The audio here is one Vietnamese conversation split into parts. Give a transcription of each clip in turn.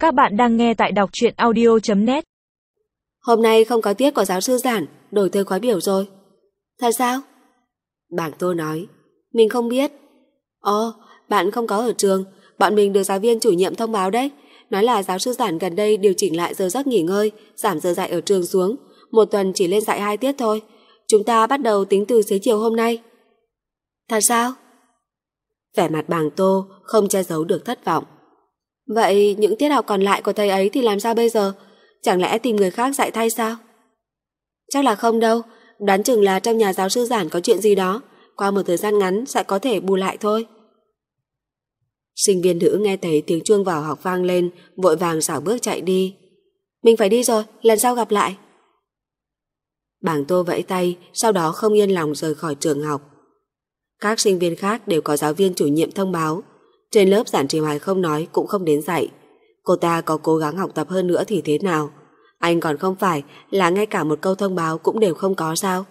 Các bạn đang nghe tại đọc truyện audio.net. Hôm nay không có tiết của giáo sư Giản, đổi thời khóa biểu rồi. Thật sao? Bảng Tô nói. Mình không biết. Ồ, bạn không có ở trường. Bọn mình được giáo viên chủ nhiệm thông báo đấy. Nói là giáo sư Giản gần đây điều chỉnh lại giờ giấc nghỉ ngơi, giảm giờ dạy ở trường xuống. Một tuần chỉ lên dạy 2 tiết thôi. Chúng ta bắt đầu tính từ xế chiều hôm nay. Thật sao? Vẻ mặt Bảng Tô không che giấu được thất vọng. Vậy những tiết học còn lại của thầy ấy thì làm sao bây giờ? Chẳng lẽ tìm người khác dạy thay sao? Chắc là không đâu. Đoán chừng là trong nhà giáo sư Giản có chuyện gì đó. Qua một thời gian ngắn sẽ có thể bù lại thôi. Sinh viên nữ nghe thấy tiếng chuông vào học vang lên, vội vàng xảo bước chạy đi. Mình phải đi rồi, lần sau gặp lại. Bảng Tô vẫy tay, sau đó không yên lòng rời khỏi trường học. Các sinh viên khác đều có giáo viên chủ nhiệm thông báo. Trên lớp Giản Trì Hoài không nói cũng không đến dạy. Cô ta có cố gắng học tập hơn nữa thì thế nào? Anh còn không phải là ngay cả một câu thông báo cũng đều không có sao?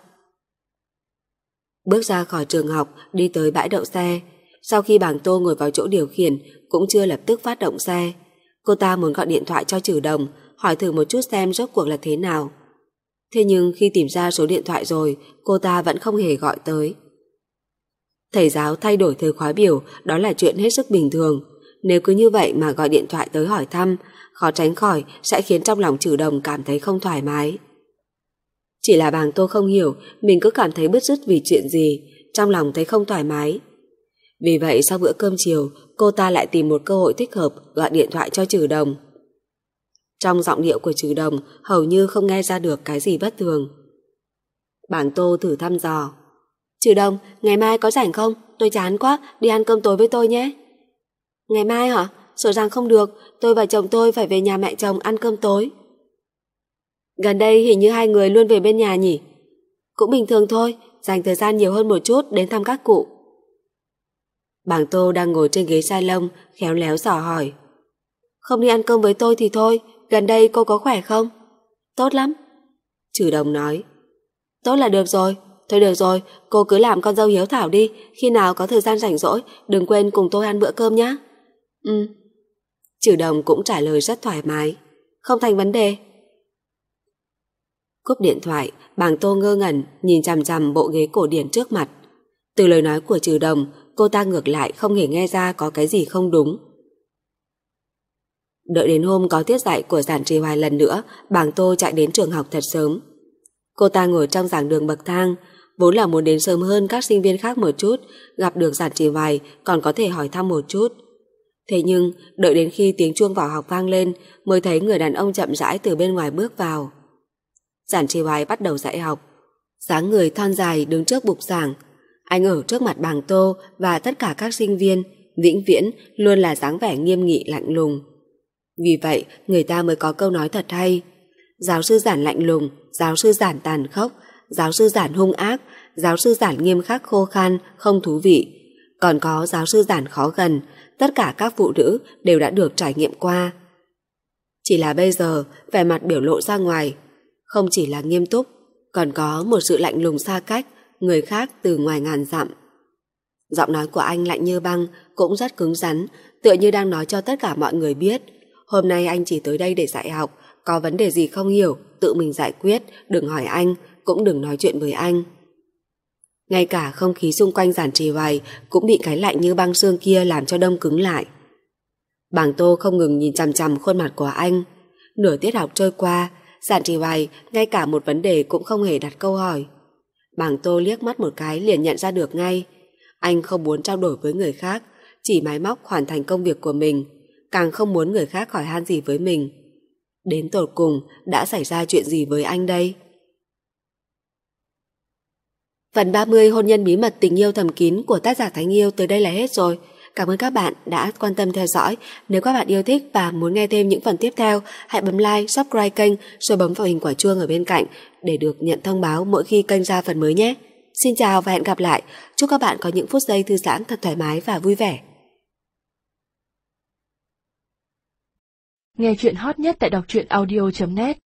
Bước ra khỏi trường học, đi tới bãi đậu xe. Sau khi Bảng Tô ngồi vào chỗ điều khiển, cũng chưa lập tức phát động xe. Cô ta muốn gọi điện thoại cho Trử Đồng, hỏi thử một chút xem rốt cuộc là thế nào. Thế nhưng khi tìm ra số điện thoại rồi, cô ta vẫn không hề gọi tới. Thầy giáo thay đổi thời khóa biểu, đó là chuyện hết sức bình thường. Nếu cứ như vậy mà gọi điện thoại tới hỏi thăm, khó tránh khỏi sẽ khiến trong lòng Trử Đồng cảm thấy không thoải mái. Chỉ là Bảng Tô không hiểu mình cứ cảm thấy bứt rứt vì chuyện gì, trong lòng thấy không thoải mái. Vì vậy sau bữa cơm chiều, cô ta lại tìm một cơ hội thích hợp gọi điện thoại cho Trử Đồng. Trong giọng điệu của Trử Đồng hầu như không nghe ra được cái gì bất thường. Bảng Tô thử thăm dò. Trử Đồng, ngày mai có rảnh không? Tôi chán quá, đi ăn cơm tối với tôi nhé. Ngày mai hả? Sợ rằng không được, tôi và chồng tôi phải về nhà mẹ chồng ăn cơm tối. Gần đây hình như hai người luôn về bên nhà nhỉ? Cũng bình thường thôi, dành thời gian nhiều hơn một chút đến thăm các cụ. Bảng Tô đang ngồi trên ghế salon, khéo léo dò hỏi. Không đi ăn cơm với tôi thì thôi, gần đây cô có khỏe không? Tốt lắm. Trử Đồng nói. Tốt là được rồi. Thôi được rồi, cô cứ làm con dâu hiếu thảo đi, khi nào có thời gian rảnh rỗi, đừng quên cùng tôi ăn bữa cơm nhé. Trử Đồng cũng trả lời rất thoải mái. Không thành vấn đề. Cúp điện thoại, Bảng Tô ngơ ngẩn nhìn chằm chằm bộ ghế cổ điển trước mặt. Từ lời nói của Trử Đồng, cô ta ngược lại không hề nghe ra có cái gì không đúng. Đợi đến hôm có tiết dạy của Giản Trì Hoài lần nữa, Bảng Tô chạy đến trường học thật sớm. Cô ta ngồi trong giảng đường bậc thang, vốn là muốn đến sớm hơn các sinh viên khác một chút, gặp được Giản Trì Hoài còn có thể hỏi thăm một chút. Thế nhưng, đợi đến khi tiếng chuông vào học vang lên, mới thấy người đàn ông chậm rãi từ bên ngoài bước vào. Giản Trì Hoài bắt đầu dạy học. Dáng người thon dài đứng trước bục giảng. Anh ở trước mặt Bảng Tô và tất cả các sinh viên, vĩnh viễn luôn là dáng vẻ nghiêm nghị lạnh lùng. Vì vậy, người ta mới có câu nói thật hay. Giáo sư Giản lạnh lùng, giáo sư Giản tàn khốc, giáo sư Giản hung ác, giáo sư Giản nghiêm khắc khô khan, không thú vị. Còn có giáo sư Giản khó gần, tất cả các phụ nữ đều đã được trải nghiệm qua. Chỉ là bây giờ, vẻ mặt biểu lộ ra ngoài, không chỉ là nghiêm túc, còn có một sự lạnh lùng xa cách, người khác từ ngoài ngàn dặm. Giọng nói của anh lạnh như băng, cũng rất cứng rắn, tựa như đang nói cho tất cả mọi người biết. Hôm nay anh chỉ tới đây để dạy học, có vấn đề gì không hiểu, tự mình giải quyết, đừng hỏi anh, cũng đừng nói chuyện với anh. Ngay cả không khí xung quanh Giản Trì Hoài cũng bị cái lạnh như băng xương kia làm cho đông cứng lại. Bảng Tô không ngừng nhìn chằm chằm khuôn mặt của anh. Nửa tiết học trôi qua, Giản Trì Hoài ngay cả một vấn đề cũng không hề đặt câu hỏi. Bảng Tô liếc mắt một cái liền nhận ra được ngay. Anh không muốn trao đổi với người khác, chỉ máy móc hoàn thành công việc của mình, càng không muốn người khác hỏi han gì với mình. Đến tột cùng đã xảy ra chuyện gì với anh đây? Phần 30 hôn nhân bí mật tình yêu thầm kín của tác giả Thánh Yêu tới đây là hết rồi. Cảm ơn các bạn đã quan tâm theo dõi. Nếu các bạn yêu thích và muốn nghe thêm những phần tiếp theo, hãy bấm like, subscribe kênh rồi bấm vào hình quả chuông ở bên cạnh để được nhận thông báo mỗi khi kênh ra phần mới nhé. Xin chào và hẹn gặp lại. Chúc các bạn có những phút giây thư giãn thật thoải mái và vui vẻ. Nghe chuyện hot nhất tại đọc truyện audio.net